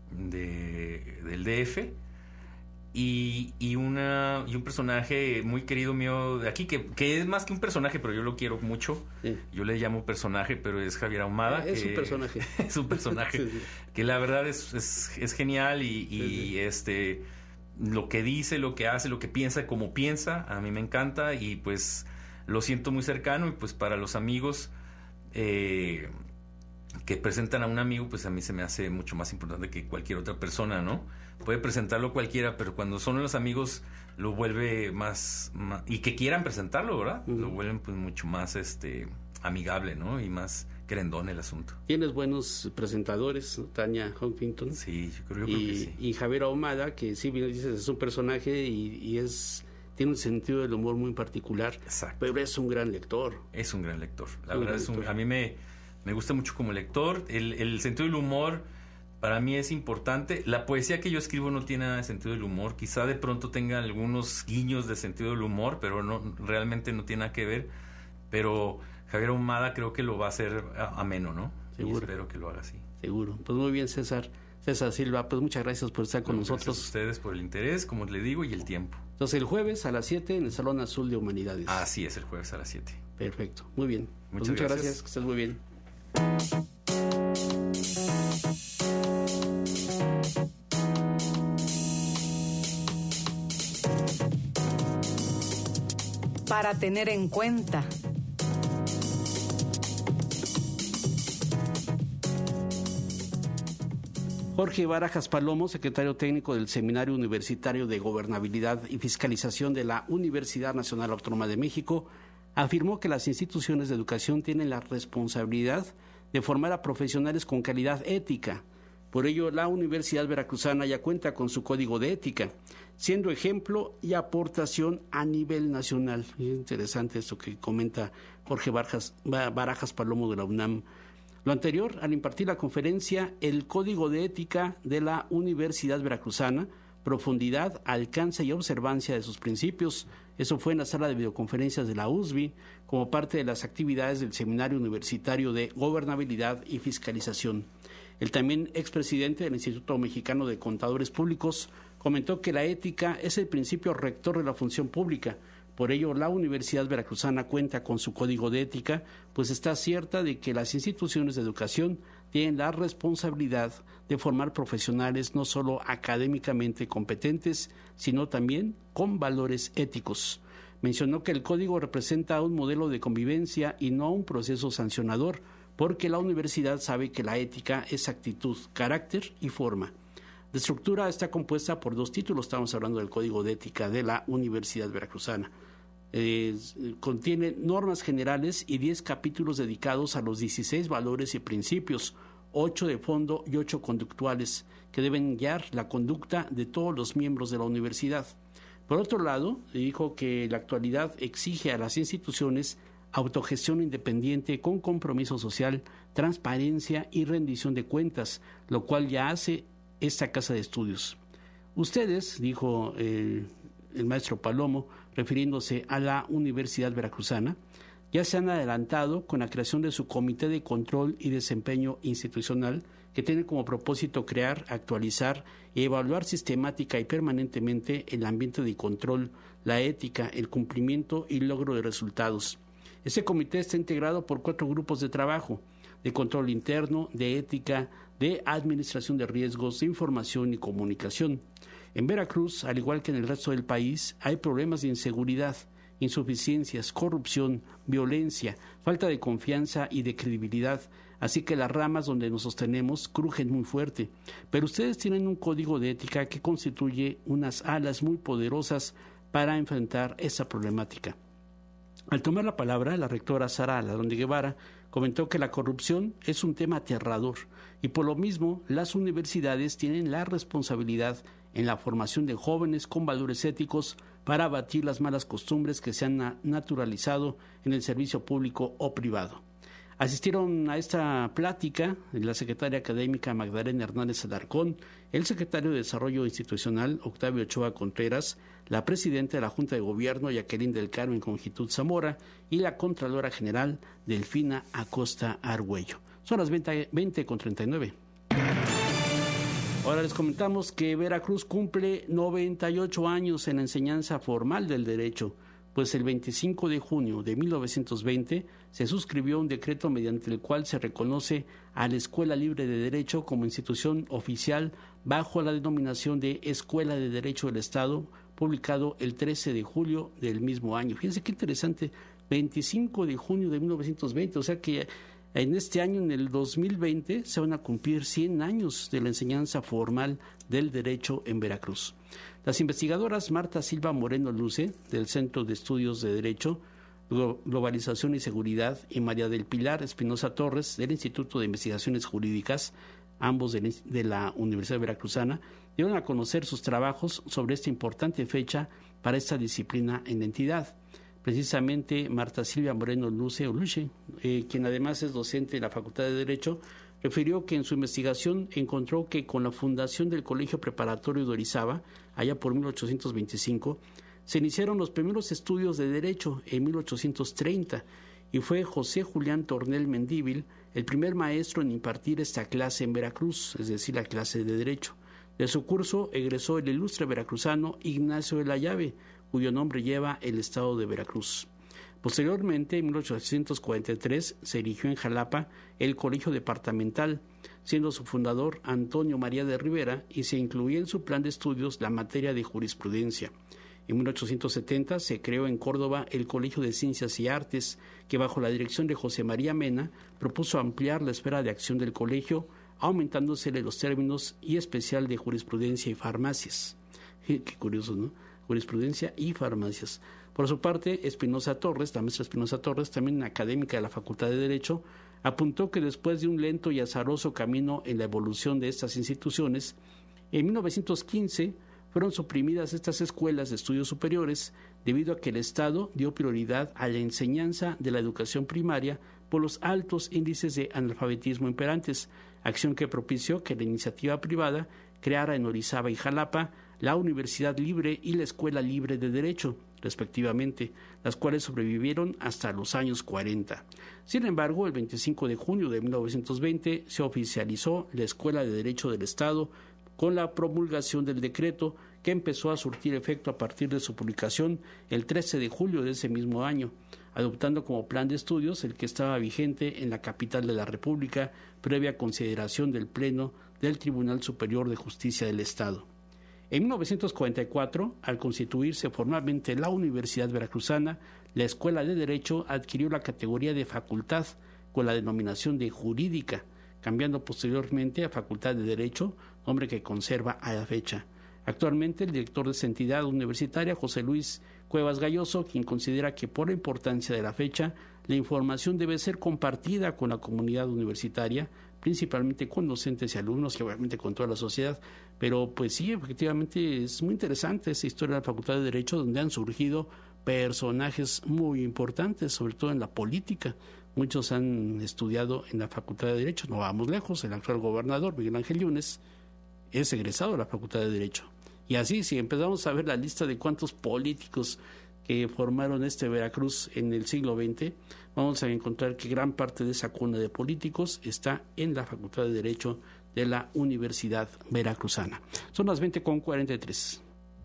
DF, y un personaje muy querido mío de aquí, que es más que un personaje, pero yo lo quiero mucho. Sí. Yo le llamo personaje, pero es Javier Ahumada. Es un personaje. Es un personaje sí. Que la verdad es genial y lo que dice, lo que hace, lo que piensa, como piensa, a mí me encanta y pues lo siento muy cercano. Y pues para los amigos que presentan a un amigo, pues a mí se me hace mucho más importante que cualquier otra persona, ¿no? Puede presentarlo cualquiera, pero cuando son los amigos lo vuelve más y que quieran presentarlo, ¿verdad? Lo vuelven pues mucho más amigable, ¿no? Y más querendón el asunto. Tienes buenos presentadores, Tanya Huntington. Sí, yo creo que sí. Y Javier Ahumada, que sí, bien dices, es un personaje y tiene un sentido del humor muy particular. Exacto. Pero es un gran lector. Es un gran lector. La verdad a mí me gusta mucho como lector. El sentido del humor para mí es importante. La poesía que yo escribo no tiene nada de sentido del humor. Quizá de pronto tenga algunos guiños de sentido del humor, pero realmente no tiene nada que ver. Pero Javier Ahumada creo que lo va a hacer ameno, ¿no? Seguro. Y espero que lo haga así. Seguro. Pues muy bien, César Silva, pues muchas gracias por estar con nosotros. Gracias a ustedes por el interés, como le digo, y el tiempo. Entonces el jueves a las 7 en el Salón Azul de Humanidades. Así es, el jueves a las 7. Perfecto, muy bien. Muchas gracias, que estés muy bien. Para tener en cuenta. Jorge Barajas Palomo, secretario técnico del Seminario Universitario de Gobernabilidad y Fiscalización de la Universidad Nacional Autónoma de México, afirmó que las instituciones de educación tienen la responsabilidad de formar a profesionales con calidad ética. Por ello, la Universidad Veracruzana ya cuenta con su código de ética, siendo ejemplo y aportación a nivel nacional. Es interesante esto que comenta Jorge Barajas Palomo de la UNAM. Lo anterior, al impartir la conferencia El Código de Ética de la Universidad Veracruzana, profundidad, alcance y observancia de sus principios. Eso fue en la sala de videoconferencias de la USB, como parte de las actividades del Seminario Universitario de Gobernabilidad y Fiscalización. El también expresidente del Instituto Mexicano de Contadores Públicos comentó que la ética es el principio rector de la función pública. Por ello, la Universidad Veracruzana cuenta con su código de ética, pues está cierta de que las instituciones de educación tienen la responsabilidad de formar profesionales no solo académicamente competentes, sino también con valores éticos. Mencionó que el código representa un modelo de convivencia y no un proceso sancionador, porque la universidad sabe que la ética es actitud, carácter y forma. La estructura está compuesta por 2 títulos, estamos hablando del Código de Ética de la Universidad Veracruzana. Contiene normas generales y 10 capítulos dedicados a los 16 valores y principios, 8 de fondo y 8 conductuales, que deben guiar la conducta de todos los miembros de la universidad. Por otro lado, dijo que la actualidad exige a las instituciones autogestión independiente con compromiso social, transparencia y rendición de cuentas, lo cual ya hace esta casa de estudios. Ustedes, dijo el maestro Palomo, refiriéndose a la Universidad Veracruzana, ya se han adelantado con la creación de su Comité de Control y Desempeño Institucional, que tiene como propósito crear, actualizar y evaluar sistemática y permanentemente el ambiente de control, la ética, el cumplimiento y logro de resultados. Este comité está integrado por 4 grupos de trabajo: de control interno, de ética, de administración de riesgos, de información y comunicación. En Veracruz, al igual que en el resto del país, hay problemas de inseguridad, insuficiencias, corrupción, violencia, falta de confianza y de credibilidad, así que las ramas donde nos sostenemos crujen muy fuerte. Pero ustedes tienen un código de ética que constituye unas alas muy poderosas para enfrentar esa problemática. Al tomar la palabra, la rectora Sara Alarrón Guevara comentó que la corrupción es un tema aterrador y por lo mismo las universidades tienen la responsabilidad en la formación de jóvenes con valores éticos para abatir las malas costumbres que se han naturalizado en el servicio público o privado. Asistieron a esta plática la secretaria académica Magdalena Hernández Alarcón, el secretario de Desarrollo Institucional Octavio Ochoa Contreras, la presidenta de la Junta de Gobierno Jacqueline del Carmen Conjitud Zamora y la Contralora General Delfina Acosta Argüello. Son las 20:39. Ahora les comentamos que Veracruz cumple 98 años en la enseñanza formal del derecho, pues el 25 de junio de 1920 se suscribió un decreto mediante el cual se reconoce a la Escuela Libre de Derecho como institución oficial bajo la denominación de Escuela de Derecho del Estado, publicado el 13 de julio del mismo año. Fíjense qué interesante, 25 de junio de 1920, o sea que en este año, en el 2020, se van a cumplir 100 años de la enseñanza formal del derecho en Veracruz. Las investigadoras Marta Silva Moreno Luce, del Centro de Estudios de Derecho, Globalización y Seguridad, y María del Pilar Espinosa Torres, del Instituto de Investigaciones Jurídicas, ambos de la Universidad Veracruzana, dieron a conocer sus trabajos sobre esta importante fecha para esta disciplina en la entidad. Precisamente Marta Silvia Moreno Luce, quien además es docente de la Facultad de Derecho, refirió que en su investigación encontró que con la fundación del Colegio Preparatorio de Orizaba, allá por 1825, se iniciaron los primeros estudios de Derecho en 1830 y fue José Julián Tornel Mendívil el primer maestro en impartir esta clase en Veracruz, es decir, la clase de Derecho. De su curso egresó el ilustre veracruzano Ignacio de la Llave, cuyo nombre lleva el estado de Veracruz. Posteriormente, en 1843, se erigió en Jalapa el Colegio Departamental, siendo su fundador Antonio María de Rivera, y se incluía en su plan de estudios la materia de jurisprudencia. En 1870 se creó en Córdoba el Colegio de Ciencias y Artes, que bajo la dirección de José María Mena propuso ampliar la esfera de acción del colegio, aumentándosele los términos y especial de jurisprudencia y farmacias. Qué curioso, ¿no? Jurisprudencia y farmacias. Por su parte, Espinosa Torres, la maestra Espinosa Torres, también académica de la Facultad de Derecho, apuntó que después de un lento y azaroso camino en la evolución de estas instituciones, en 1915 fueron suprimidas estas escuelas de estudios superiores debido a que el Estado dio prioridad a la enseñanza de la educación primaria por los altos índices de analfabetismo imperantes, acción que propició que la iniciativa privada creara en Orizaba y Jalapa la Universidad Libre y la Escuela Libre de Derecho, respectivamente, las cuales sobrevivieron hasta los años 40. Sin embargo, el 25 de junio de 1920 se oficializó la Escuela de Derecho del Estado con la promulgación del decreto que empezó a surtir efecto a partir de su publicación el 13 de julio de ese mismo año, adoptando como plan de estudios el que estaba vigente en la capital de la República, previa consideración del Pleno del Tribunal Superior de Justicia del Estado. En 1944, al constituirse formalmente la Universidad Veracruzana, la Escuela de Derecho adquirió la categoría de facultad con la denominación de jurídica, cambiando posteriormente a Facultad de Derecho, nombre que conserva a la fecha. Actualmente, el director de esta entidad universitaria, José Luis Cuevas Galloso, quien considera que por la importancia de la fecha, la información debe ser compartida con la comunidad universitaria, principalmente con docentes y alumnos, y obviamente con toda la sociedad. Pero pues sí, efectivamente es muy interesante esa historia de la Facultad de Derecho, donde han surgido personajes muy importantes, sobre todo en la política. Muchos han estudiado en la Facultad de Derecho, no vamos lejos, el actual gobernador Miguel Ángel Yunes es egresado de la Facultad de Derecho. Y así, si empezamos a ver la lista de cuántos políticos que formaron Veracruz en el siglo XX, vamos a encontrar que gran parte de esa cuna de políticos está en la Facultad de Derecho de la Universidad Veracruzana. Son las 20:43.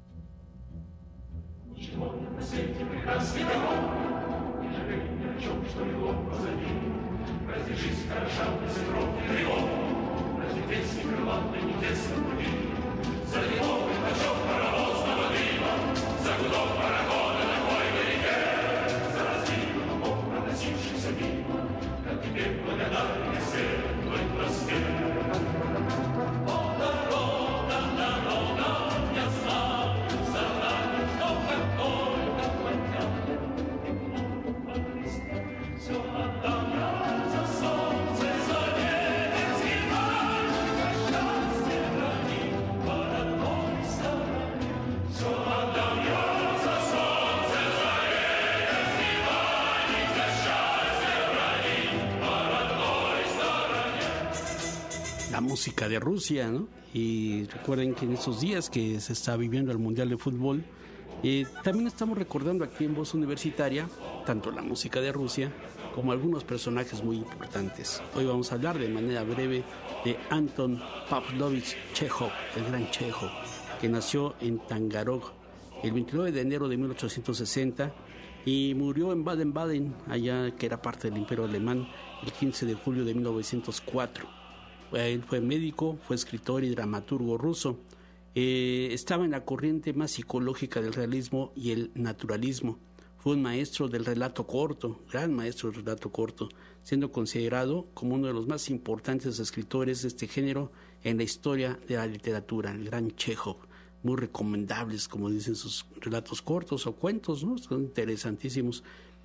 Música de Rusia, ¿no? Y recuerden que en estos días que se está viviendo el Mundial de Fútbol, también estamos recordando aquí en Voz Universitaria tanto la música de Rusia como algunos personajes muy importantes. Hoy vamos a hablar de manera breve de Anton Pavlovich Chekhov, el gran Chekhov, que nació en Taganrog el 29 de enero de 1860 y murió en Baden-Baden, allá que era parte del Imperio Alemán, el 15 de julio de 1904. Él fue médico, fue escritor y dramaturgo ruso. Estaba en la corriente más psicológica del realismo y el naturalismo. Fue un maestro del relato corto, gran maestro del relato corto, siendo considerado como uno de los más importantes escritores de este género en la historia de la literatura, el gran Chekhov. Muy recomendables, como dicen sus relatos cortos o cuentos, ¿no? Son interesantísimos.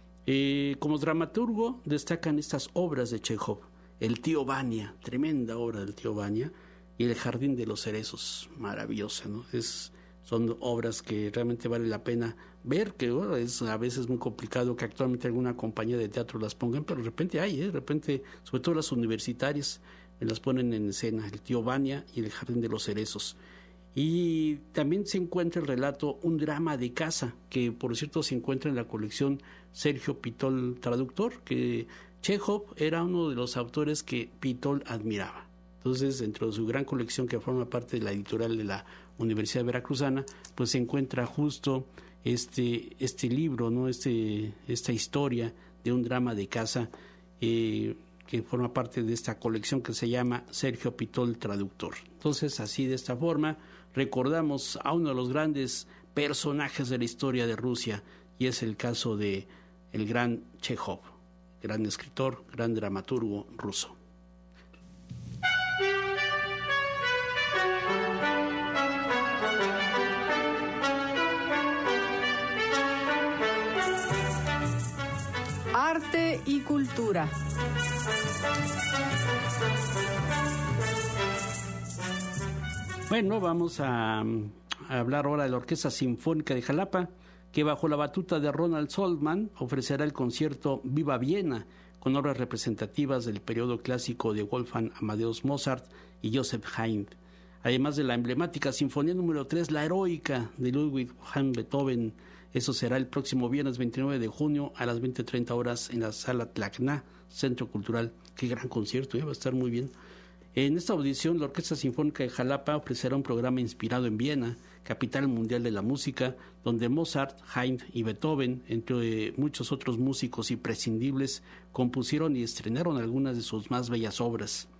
Como dramaturgo destacan estas obras de Chekhov: El tío Vania, tremenda obra del tío Vania, y El jardín de los cerezos, maravillosa, ¿no? Son obras que realmente vale la pena ver, que bueno, es a veces muy complicado que actualmente alguna compañía de teatro las pongan, pero de repente de repente, sobre todo las universitarias, las ponen en escena, El tío Vania y El jardín de los cerezos. Y también se encuentra el relato Un drama de casa, que por cierto se encuentra en la colección Sergio Pitol Traductor, que Chekhov era uno de los autores que Pitol admiraba. Entonces, dentro de su gran colección que forma parte de la editorial de la Universidad Veracruzana, pues se encuentra justo este libro, ¿no? Esta historia de Un drama de casa, que forma parte de esta colección que se llama Sergio Pitol Traductor. Entonces, así de esta forma, recordamos a uno de los grandes personajes de la historia de Rusia, y es el caso de el gran Chekhov, gran escritor, gran dramaturgo ruso. Arte y cultura. Bueno, vamos a hablar ahora de la Orquesta Sinfónica de Jalapa, que bajo la batuta de Ronald Solman ofrecerá el concierto Viva Viena, con obras representativas del periodo clásico de Wolfgang Amadeus Mozart y Joseph Haydn, además de la emblemática Sinfonía número 3, La Heroica, de Ludwig van Beethoven. Eso será el próximo viernes 29 de junio a las 20:30 horas en la Sala Tlacna, Centro Cultural. Qué gran concierto, va a estar muy bien. En esta audición, la Orquesta Sinfónica de Jalapa ofrecerá un programa inspirado en Viena, capital mundial de la música, donde Mozart, Haydn y Beethoven, entre muchos otros músicos imprescindibles, compusieron y estrenaron algunas de sus más bellas obras.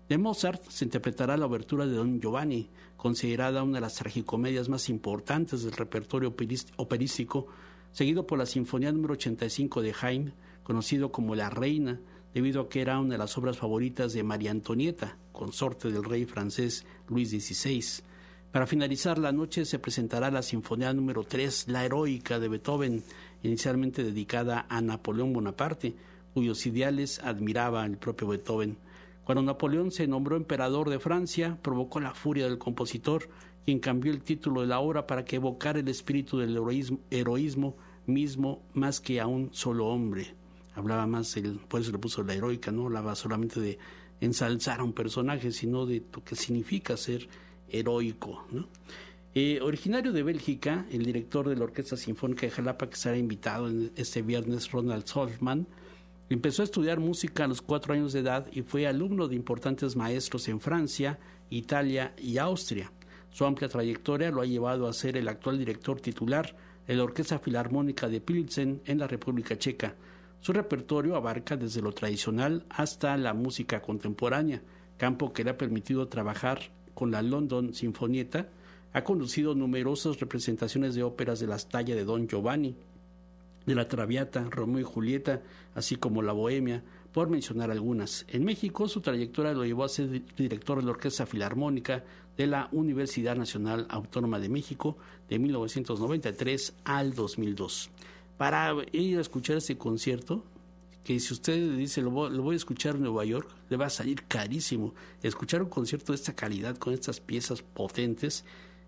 De Mozart se interpretará la obertura de Don Giovanni, considerada una de las tragicomedias más importantes del repertorio operístico, seguido por la Sinfonía número 85 de Haydn, conocido como La Reina, debido a que era una de las obras favoritas de María Antonieta, consorte del rey francés Luis XVI. Para finalizar la noche se presentará la Sinfonía número 3, La Heroica, de Beethoven, inicialmente dedicada a Napoleón Bonaparte, cuyos ideales admiraba el propio Beethoven. Cuando Napoleón se nombró emperador de Francia, provocó la furia del compositor, quien cambió el título de la obra para que evocara el espíritu del heroísmo mismo más que a un solo hombre. Hablaba más, por eso le puso La Heroica, no hablaba solamente de ensalzar a un personaje, sino de lo que significa ser heroico, ¿no? Originario de Bélgica, el director de la Orquesta Sinfónica de Jalapa, que será invitado este viernes, Ronald Solfman, empezó a estudiar música a los 4 años de edad y fue alumno de importantes maestros en Francia, Italia y Austria. Su amplia trayectoria lo ha llevado a ser el actual director titular de la Orquesta Filarmónica de Pilsen en la República Checa. Su repertorio abarca desde lo tradicional hasta la música contemporánea, campo que le ha permitido trabajar con la London Sinfonietta. Ha conducido numerosas representaciones de óperas de la talla de Don Giovanni, de la Traviata, Romeo y Julieta, así como la Bohemia, por mencionar algunas. En México, su trayectoria lo llevó a ser director de la Orquesta Filarmónica de la Universidad Nacional Autónoma de México de 1993 al 2002. Para ir a escuchar este concierto, que si usted dice lo voy a escuchar en Nueva York, le va a salir carísimo. Escuchar un concierto de esta calidad con estas piezas potentes,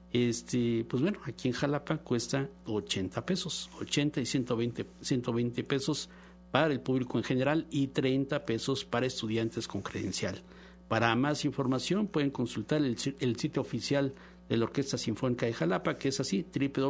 pues bueno, aquí en Jalapa cuesta 80 pesos, 80 y 120 pesos para el público en general y 30 pesos para estudiantes con credencial. Para más información pueden consultar el sitio oficial de la Orquesta Sinfónica de Jalapa, que es así,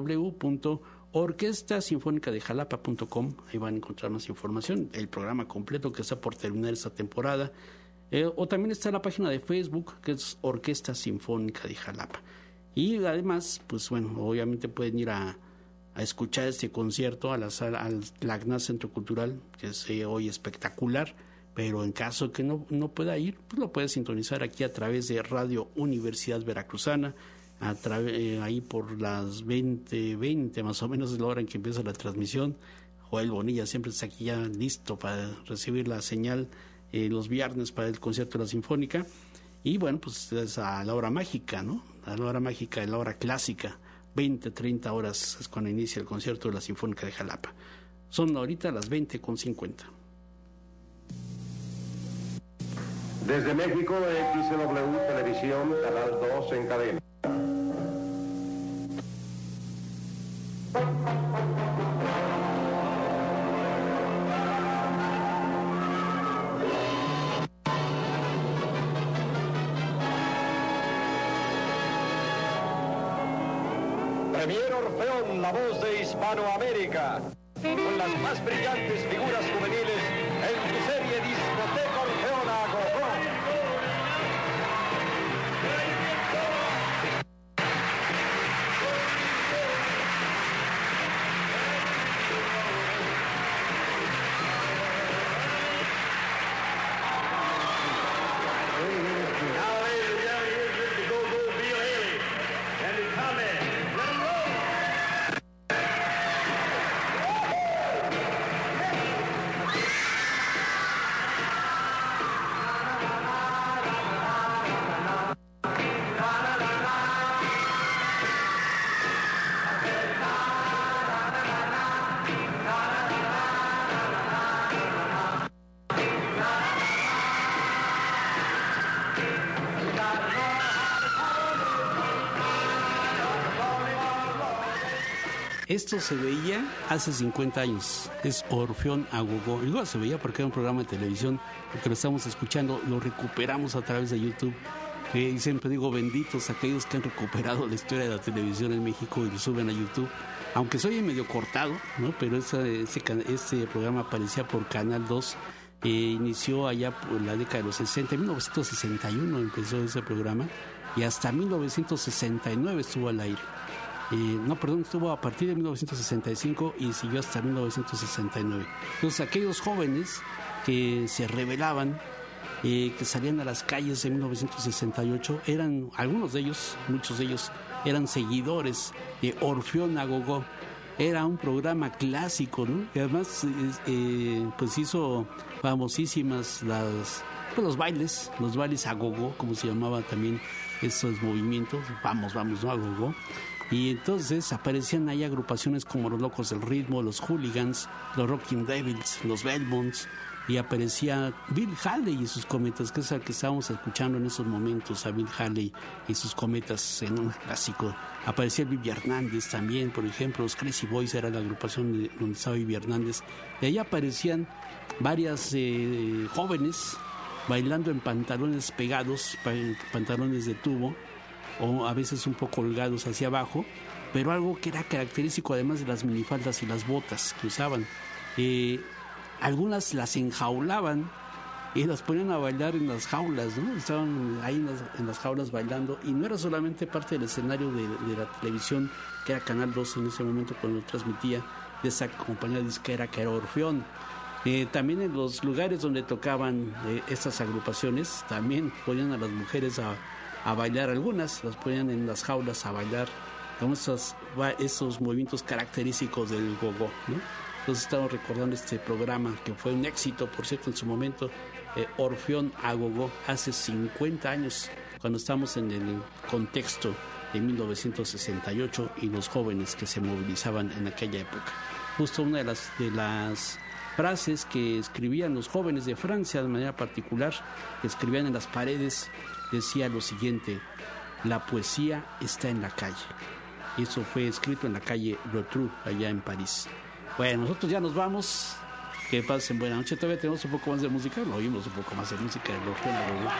www.orquestasinfonicadejalapa.com. Ahí van a encontrar más información, el programa completo que está por terminar esta temporada, o también está la página de Facebook, que es Orquesta Sinfónica de Jalapa. Y además, pues bueno, obviamente pueden ir a escuchar este concierto a la sala, al LACNAS Centro Cultural, que es hoy espectacular, pero en caso que no pueda ir, pues lo puede sintonizar aquí a través de Radio Universidad Veracruzana, ahí por las 20:20 más o menos es la hora en que empieza la transmisión. Joel Bonilla siempre está aquí ya listo para recibir la señal los viernes para el concierto de la Sinfónica. Y bueno, pues es a la hora mágica, ¿no? A la hora mágica, a la hora clásica, 20-30 horas es cuando inicia el concierto de la Sinfónica de Jalapa. Son ahorita las 20:50. Desde México, XW Televisión, Canal 2 en cadena. Premier Orfeón, la voz de Hispanoamérica, con las más brillantes figuras juveniles en su serie Discoteca Orfeona Gogó. Esto se veía hace 50 años, es Orfeón a Gogó. Igual se veía porque era un programa de televisión, porque lo estamos escuchando, lo recuperamos a través de YouTube. Y siempre digo, benditos aquellos que han recuperado la historia de la televisión en México y lo suben a YouTube. Aunque se oye medio cortado, ¿no? Pero este programa aparecía por Canal 2. Inició allá por la década de los 60, en 1961 empezó ese programa y hasta 1969 estuvo al aire. Estuvo a partir de 1965 y siguió hasta 1969. Entonces aquellos jóvenes que se rebelaban que salían a las calles en 1968, algunos de ellos, muchos de ellos, eran seguidores de Orfeón Agogó. Era un programa clásico, ¿no? Y además, pues hizo famosísimas los bailes agogó, como se llamaban también esos movimientos, vamos, ¿no? Agogó. Y entonces aparecían ahí agrupaciones como los Locos del Ritmo, los Hooligans, los Rocking Devils, los Belmonts, y aparecía Bill Haley y sus cometas, que es el que estábamos escuchando en esos momentos, a Bill Haley y sus cometas en un clásico. Aparecía Vivi Hernández también, por ejemplo, los Crazy Boys era la agrupación donde estaba Vivi Hernández. De ahí aparecían varias jóvenes bailando en pantalones pegados, pantalones de tubo, o a veces un poco holgados hacia abajo, pero algo que era característico además de las minifaldas y las botas que usaban. Algunas las enjaulaban y las ponían a bailar en las jaulas, ¿no? Estaban ahí en las jaulas bailando, y no era solamente parte del escenario de la televisión, que era Canal 2 en ese momento cuando lo transmitía, de esa compañía disquera que era Orfeón. También en los lugares donde tocaban estas agrupaciones, también ponían a las mujeres a bailar, algunas las ponían en las jaulas a bailar con esos movimientos característicos del gogo, ¿no? Entonces estamos recordando este programa que fue un éxito, por cierto, en su momento, Orfeón Agogó, hace 50 años, cuando estamos en el contexto de 1968 y los jóvenes que se movilizaban en aquella época. Justo una de las frases que escribían los jóvenes de Francia de manera particular, que escribían en las paredes, decía lo siguiente: la poesía está en la calle. Eso fue escrito en la calle Rotrou, allá en París. Bueno, nosotros ya nos vamos. Que pasen buena noche. Todavía tenemos un poco más de música. Lo oímos un poco más de música de Orfeón Agogó.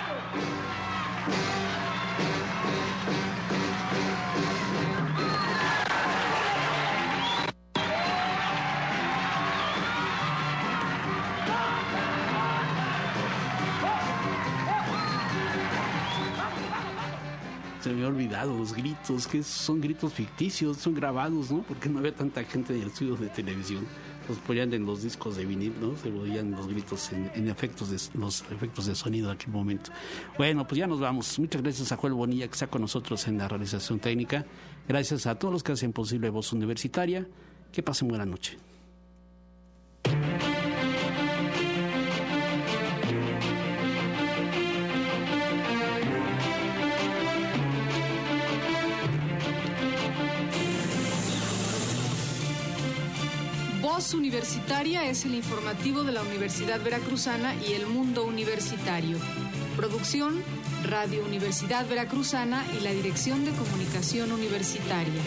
Se me había olvidado los gritos, que son gritos ficticios, son grabados, ¿no? Porque no había tanta gente en el estudio de televisión. Los ponían en los discos de vinil, ¿no? Se oían los gritos en los efectos de sonido en aquel momento. Bueno, pues ya nos vamos. Muchas gracias a Joel Bonilla, que está con nosotros en la realización técnica. Gracias a todos los que hacen posible Voz Universitaria. Que pasen buena noche. Voz Universitaria es el informativo de la Universidad Veracruzana y el mundo universitario. Producción, Radio Universidad Veracruzana y la Dirección de Comunicación Universitaria.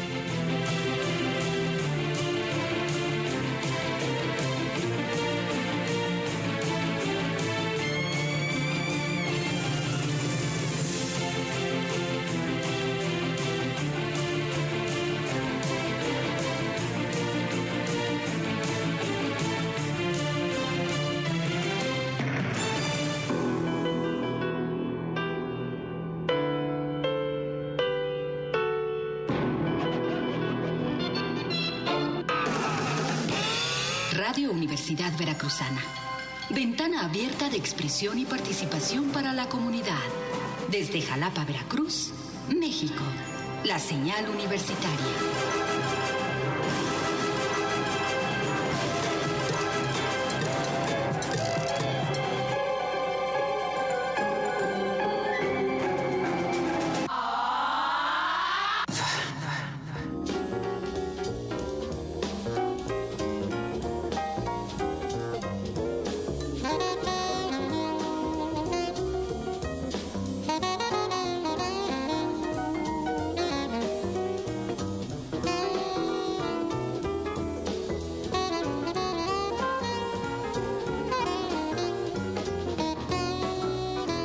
Radio Universidad Veracruzana. Ventana abierta de expresión y participación para la comunidad. Desde Jalapa, Veracruz, México. La señal universitaria.